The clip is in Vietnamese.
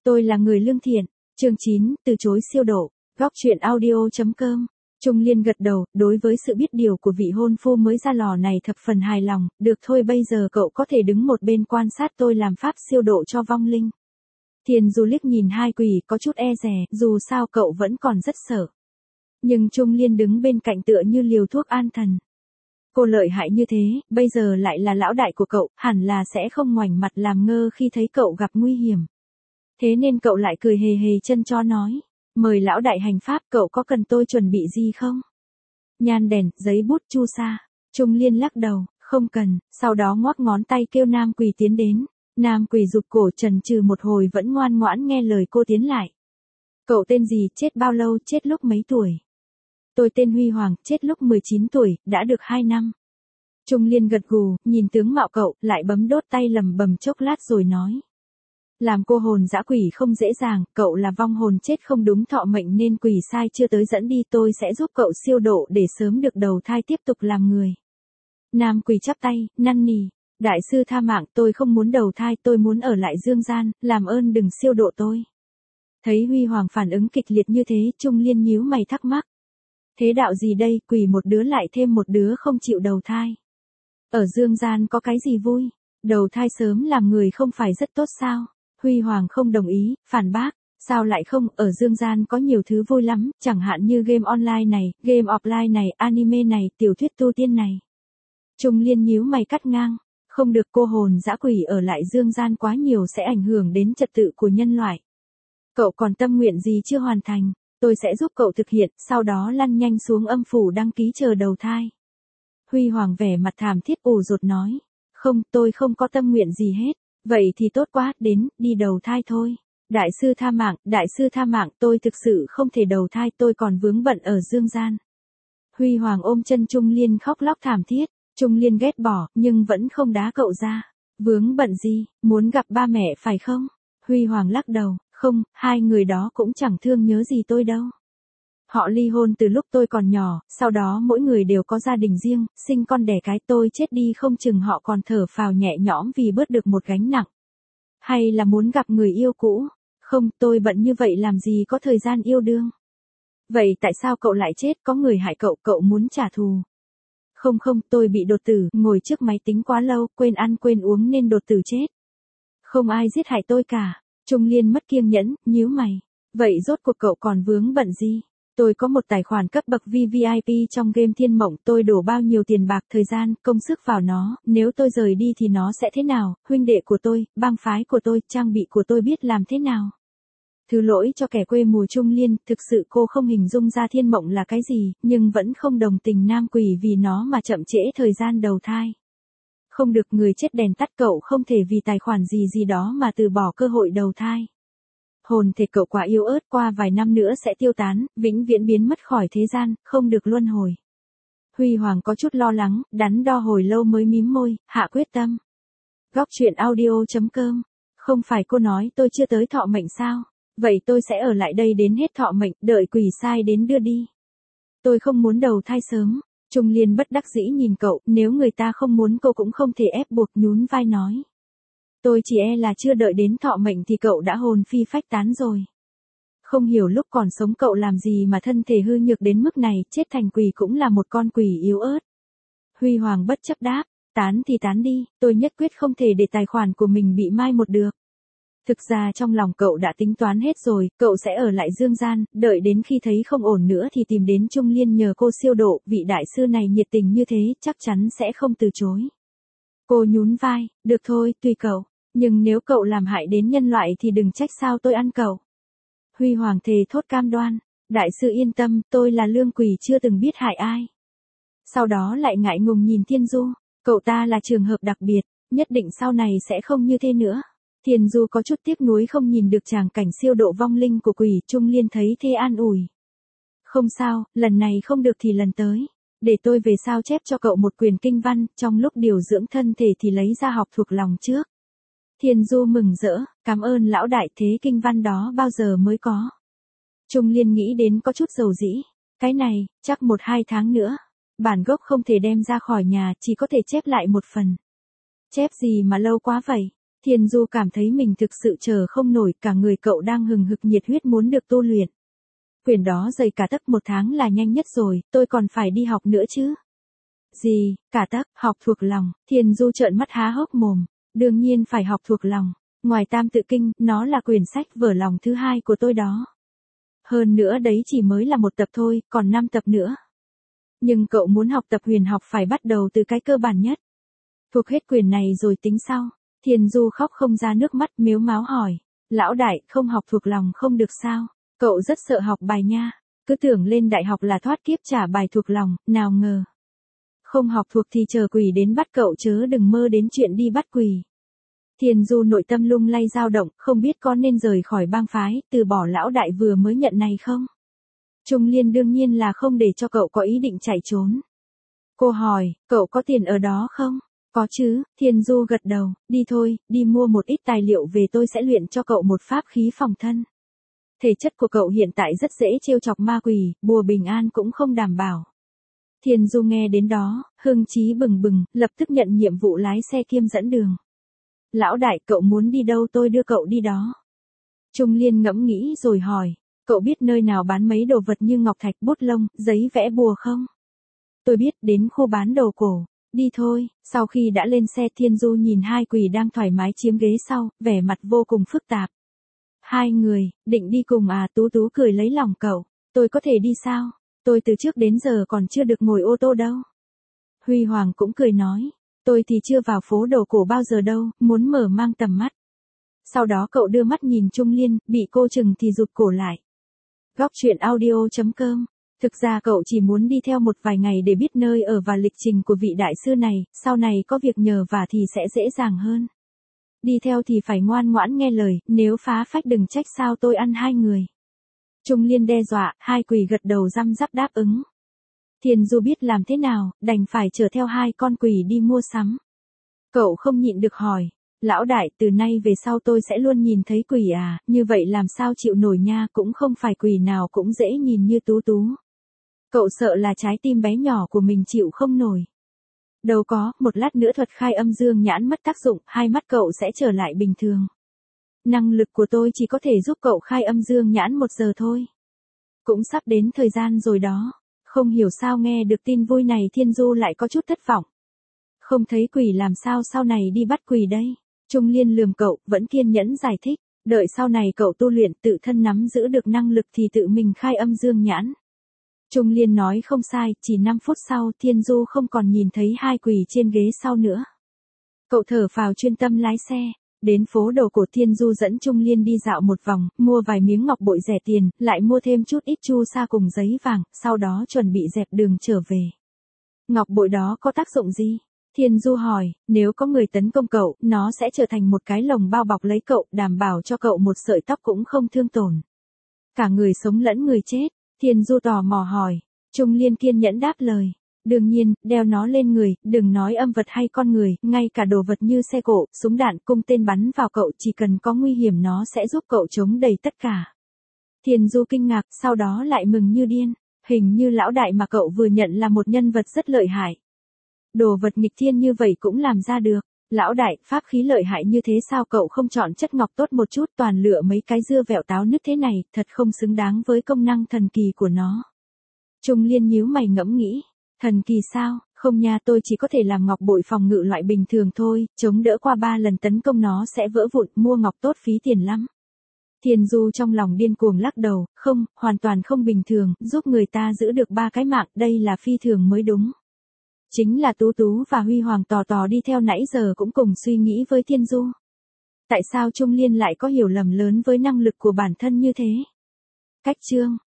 Tôi là người lương thiện. Chương 9, từ chối siêu độ. Góc truyện audio.com. Trung Liên gật đầu, đối với sự biết điều của vị hôn phu mới ra lò này thập phần hài lòng, được thôi bây giờ cậu có thể đứng một bên quan sát tôi làm pháp siêu độ cho vong linh. Thiền Du liếc nhìn hai quỷ có chút e dè, dù sao cậu vẫn còn rất sợ. Nhưng Trung Liên đứng bên cạnh tựa như liều thuốc an thần. Cô lợi hại như thế, bây giờ lại là lão đại của cậu, hẳn là sẽ không ngoảnh mặt làm ngơ khi thấy cậu gặp nguy hiểm. Thế nên cậu lại cười hề hề chân chó nói, mời lão đại hành pháp, cậu có cần tôi chuẩn bị gì không? Nhan đèn, giấy bút, chu sa. Trung Liên lắc đầu, không cần, sau đó ngoắc ngón tay kêu nam quỷ tiến đến. Nam quỷ rụt cổ chần chừ một hồi vẫn ngoan ngoãn nghe lời cô tiến lại. Cậu tên gì, chết bao lâu, chết lúc mấy tuổi? Tôi tên Huy Hoàng, chết lúc 19 tuổi, đã được 2 năm. Trung Liên gật gù, nhìn tướng mạo cậu, lại bấm đốt tay lầm bầm chốc lát rồi nói. Làm cô hồn dã quỷ không dễ dàng, cậu là vong hồn chết không đúng thọ mệnh nên quỷ sai chưa tới dẫn đi, tôi sẽ giúp cậu siêu độ để sớm được đầu thai tiếp tục làm người. Nam quỷ chắp tay, năn nỉ, đại sư tha mạng, tôi không muốn đầu thai, tôi muốn ở lại dương gian, làm ơn đừng siêu độ tôi. Thấy Huy Hoàng phản ứng kịch liệt như thế, Trung Liên nhíu mày thắc mắc. Thế đạo gì đây, quỷ một đứa lại thêm một đứa không chịu đầu thai. Ở dương gian có cái gì vui, đầu thai sớm làm người không phải rất tốt sao? Huy Hoàng không đồng ý, phản bác, sao lại không, ở dương gian có nhiều thứ vui lắm, chẳng hạn như game online này, game offline này, anime này, tiểu thuyết tu tiên này. Trung Liên nhíu mày cắt ngang, không được, cô hồn dã quỷ ở lại dương gian quá nhiều sẽ ảnh hưởng đến trật tự của nhân loại. Cậu còn tâm nguyện gì chưa hoàn thành, tôi sẽ giúp cậu thực hiện, sau đó lăn nhanh xuống âm phủ đăng ký chờ đầu thai. Huy Hoàng vẻ mặt thảm thiết ủ rột nói, không, tôi không có tâm nguyện gì hết. Vậy thì tốt quá, đến, đi đầu thai thôi. Đại sư tha mạng, tôi thực sự không thể đầu thai, tôi còn vướng bận ở dương gian. Huy Hoàng ôm chân Trung Liên khóc lóc thảm thiết, Trung Liên ghét bỏ, nhưng vẫn không đá cậu ra. Vướng bận gì, muốn gặp ba mẹ phải không? Huy Hoàng lắc đầu, không, hai người đó cũng chẳng thương nhớ gì tôi đâu. Họ ly hôn từ lúc tôi còn nhỏ, sau đó mỗi người đều có gia đình riêng, sinh con đẻ cái, tôi chết đi không chừng họ còn thở phào nhẹ nhõm vì bớt được một gánh nặng. Hay là muốn gặp người yêu cũ? Không, tôi bận như vậy làm gì có thời gian yêu đương. Vậy tại sao cậu lại chết, có người hại cậu, cậu muốn trả thù? Không, tôi bị đột tử, ngồi trước máy tính quá lâu, quên ăn quên uống nên đột tử chết. Không ai giết hại tôi cả. Trung Liên mất kiêng nhẫn, nhíu mày. Vậy rốt cuộc cậu còn vướng bận gì? Tôi có một tài khoản cấp bậc VVIP trong game Thiên Mộng, tôi đổ bao nhiêu tiền bạc, thời gian, công sức vào nó, nếu tôi rời đi thì nó sẽ thế nào, huynh đệ của tôi, bang phái của tôi, trang bị của tôi biết làm thế nào. Thứ lỗi cho kẻ quê mùa. Trung Liên, thực sự cô không hình dung ra Thiên Mộng là cái gì, nhưng vẫn không đồng tình nam quỷ vì nó mà chậm trễ thời gian đầu thai. Không được, người chết đèn tắt, cậu không thể vì tài khoản gì đó mà từ bỏ cơ hội đầu thai. Hồn thể cậu quá yếu ớt, qua vài năm nữa sẽ tiêu tán, vĩnh viễn biến mất khỏi thế gian, không được luân hồi. Huy Hoàng có chút lo lắng, đắn đo hồi lâu mới mím môi, hạ quyết tâm. Góc truyện audio.com. Không phải cô nói tôi chưa tới thọ mệnh sao? Vậy tôi sẽ ở lại đây đến hết thọ mệnh, đợi quỷ sai đến đưa đi. Tôi không muốn đầu thai sớm. Trung Liên bất đắc dĩ nhìn cậu, nếu người ta không muốn cô cũng không thể ép buộc, nhún vai nói. Tôi chỉ e là chưa đợi đến thọ mệnh thì cậu đã hồn phi phách tán rồi. Không hiểu lúc còn sống cậu làm gì mà thân thể hư nhược đến mức này, chết thành quỷ cũng là một con quỷ yếu ớt. Huy Hoàng bất chấp đáp, tán thì tán đi, tôi nhất quyết không thể để tài khoản của mình bị mai một được. Thực ra trong lòng cậu đã tính toán hết rồi, cậu sẽ ở lại dương gian, đợi đến khi thấy không ổn nữa thì tìm đến Trung Liên nhờ cô siêu độ, vị đại sư này nhiệt tình như thế, chắc chắn sẽ không từ chối. Cô nhún vai, được thôi, tùy cậu, nhưng nếu cậu làm hại đến nhân loại thì đừng trách sao tôi ăn cậu. Huy Hoàng thề thốt cam đoan, đại sư yên tâm, tôi là lương quỷ chưa từng biết hại ai. Sau đó lại ngại ngùng nhìn Thiên Du, cậu ta là trường hợp đặc biệt, nhất định sau này sẽ không như thế nữa. Thiên Du có chút tiếc nuối không nhìn được tràng cảnh siêu độ vong linh của quỷ. Trung Liên thấy thế an ủi. Không sao, lần này không được thì lần tới. Để tôi về sao chép cho cậu một quyển kinh văn, trong lúc điều dưỡng thân thể thì lấy ra học thuộc lòng trước. Thiên Du mừng rỡ, cảm ơn lão đại, thế kinh văn đó bao giờ mới có? Trung Liên nghĩ đến có chút dầu dĩ. Cái này, chắc 1-2 tháng nữa. Bản gốc không thể đem ra khỏi nhà, chỉ có thể chép lại một phần. Chép gì mà lâu quá vậy? Thiên Du cảm thấy mình thực sự chờ không nổi, cả người cậu đang hừng hực nhiệt huyết muốn được tu luyện. Quyển đó dày cả tấc, 1 tháng là nhanh nhất rồi, tôi còn phải đi học nữa chứ. Gì, cả tấc, học thuộc lòng, Thiên Du trợn mắt há hốc mồm, đương nhiên phải học thuộc lòng, ngoài Tam Tự Kinh, nó là quyển sách vở lòng thứ 2 của tôi đó. Hơn nữa đấy chỉ mới là 1 tập thôi, còn 5 tập nữa. Nhưng cậu muốn học tập huyền học phải bắt đầu từ cái cơ bản nhất. Thuộc hết quyển này rồi tính sau. Thiên Du khóc không ra nước mắt, mếu máo hỏi. Lão đại, không học thuộc lòng không được sao? Cậu rất sợ học bài nha. Cứ tưởng lên đại học là thoát kiếp trả bài thuộc lòng, nào ngờ. Không học thuộc thì chờ quỷ đến bắt cậu, chớ đừng mơ đến chuyện đi bắt quỷ. Thiên Du nội tâm lung lay dao động, không biết có nên rời khỏi bang phái, từ bỏ lão đại vừa mới nhận này không? Trung Liên đương nhiên là không để cho cậu có ý định chạy trốn. Cô hỏi, cậu có tiền ở đó không? Có chứ, Thiên Du gật đầu, đi thôi, đi mua một ít tài liệu về, tôi sẽ luyện cho cậu một pháp khí phòng thân. Thể chất của cậu hiện tại rất dễ trêu chọc ma quỷ, bùa bình an cũng không đảm bảo. Thiên Du nghe đến đó, hưng chí bừng bừng, lập tức nhận nhiệm vụ lái xe kiêm dẫn đường. Lão đại, cậu muốn đi đâu tôi đưa cậu đi đó. Trung Liên ngẫm nghĩ rồi hỏi, cậu biết nơi nào bán mấy đồ vật như ngọc thạch, bút lông, giấy vẽ bùa không? Tôi biết, đến khu bán đồ cổ. Đi thôi. Sau khi đã lên xe, Thiên Du nhìn 2 quỷ đang thoải mái chiếm ghế sau, vẻ mặt vô cùng phức tạp. 2 người, định đi cùng à? Tú Tú cười lấy lòng cậu. Tôi có thể đi sao? Tôi từ trước đến giờ còn chưa được ngồi ô tô đâu. Huy Hoàng cũng cười nói. Tôi thì chưa vào phố đồ cổ bao giờ đâu, muốn mở mang tầm mắt. Sau đó cậu đưa mắt nhìn Trung Liên, bị cô chừng thì rụt cổ lại. Góc truyện audio.com. Thực ra cậu chỉ muốn đi theo một vài ngày để biết nơi ở và lịch trình của vị đại sư này, sau này có việc nhờ vả thì sẽ dễ dàng hơn. Đi theo thì phải ngoan ngoãn nghe lời, nếu phá phách đừng trách sao tôi ăn 2 người. Trung Liên đe dọa, 2 quỷ gật đầu răm rắp đáp ứng. Thiên Du biết làm thế nào, đành phải chở theo 2 con quỷ đi mua sắm. Cậu không nhịn được hỏi, lão đại, từ nay về sau tôi sẽ luôn nhìn thấy quỷ à, như vậy làm sao chịu nổi nha, cũng không phải quỷ nào cũng dễ nhìn như Tú Tú. Cậu sợ là trái tim bé nhỏ của mình chịu không nổi. Đâu có, một lát nữa thuật khai âm dương nhãn mất tác dụng, 2 mắt cậu sẽ trở lại bình thường. Năng lực của tôi chỉ có thể giúp cậu khai âm dương nhãn 1 giờ thôi. Cũng sắp đến thời gian rồi đó. Không hiểu sao nghe được tin vui này Thiên Du lại có chút thất vọng. Không thấy quỷ làm sao sau này đi bắt quỷ đây? Trung Liên lườm cậu, vẫn kiên nhẫn giải thích. Đợi sau này cậu tu luyện tự thân nắm giữ được năng lực thì tự mình khai âm dương nhãn. Trung Liên nói không sai, chỉ 5 phút sau Thiên Du không còn nhìn thấy 2 quỷ trên ghế sau nữa. Cậu thở phào chuyên tâm lái xe. Đến phố đồ cổ, Thiên Du dẫn Trung Liên đi dạo một vòng, mua vài miếng ngọc bội rẻ tiền, lại mua thêm chút ít chu sa cùng giấy vàng, sau đó chuẩn bị dẹp đường trở về. Ngọc bội đó có tác dụng gì? Thiên Du hỏi, nếu có người tấn công cậu, nó sẽ trở thành một cái lồng bao bọc lấy cậu, đảm bảo cho cậu một sợi tóc cũng không thương tổn. Cả người sống lẫn người chết. Thiên Du tò mò hỏi. Trung Liên kiên nhẫn đáp lời. Đương nhiên, đeo nó lên người, đừng nói âm vật hay con người, ngay cả đồ vật như xe cộ, súng đạn, cung tên bắn vào cậu, chỉ cần có nguy hiểm nó sẽ giúp cậu chống đẩy tất cả. Thiên Du kinh ngạc, sau đó lại mừng như điên. Hình như lão đại mà cậu vừa nhận là một nhân vật rất lợi hại. Đồ vật nghịch thiên như vậy cũng làm ra được. Lão đại, pháp khí lợi hại như thế sao cậu không chọn chất ngọc tốt một chút, toàn lựa mấy cái dưa vẹo táo nứt thế này, thật không xứng đáng với công năng thần kỳ của nó. Trung Liên nhíu mày ngẫm nghĩ. Thần kỳ sao? Không nha, tôi chỉ có thể làm ngọc bội phòng ngự loại bình thường thôi, chống đỡ qua 3 lần tấn công nó sẽ vỡ vụn, mua ngọc tốt phí tiền lắm. Thiên Du trong lòng điên cuồng lắc đầu, không, hoàn toàn không bình thường, giúp người ta giữ được 3 cái mạng, đây là phi thường mới đúng. Chính là Tú Tú và Huy Hoàng tò tò đi theo nãy giờ cũng cùng suy nghĩ với Thiên Du. Tại sao Trung Liên lại có hiểu lầm lớn với năng lực của bản thân như thế? Cách chương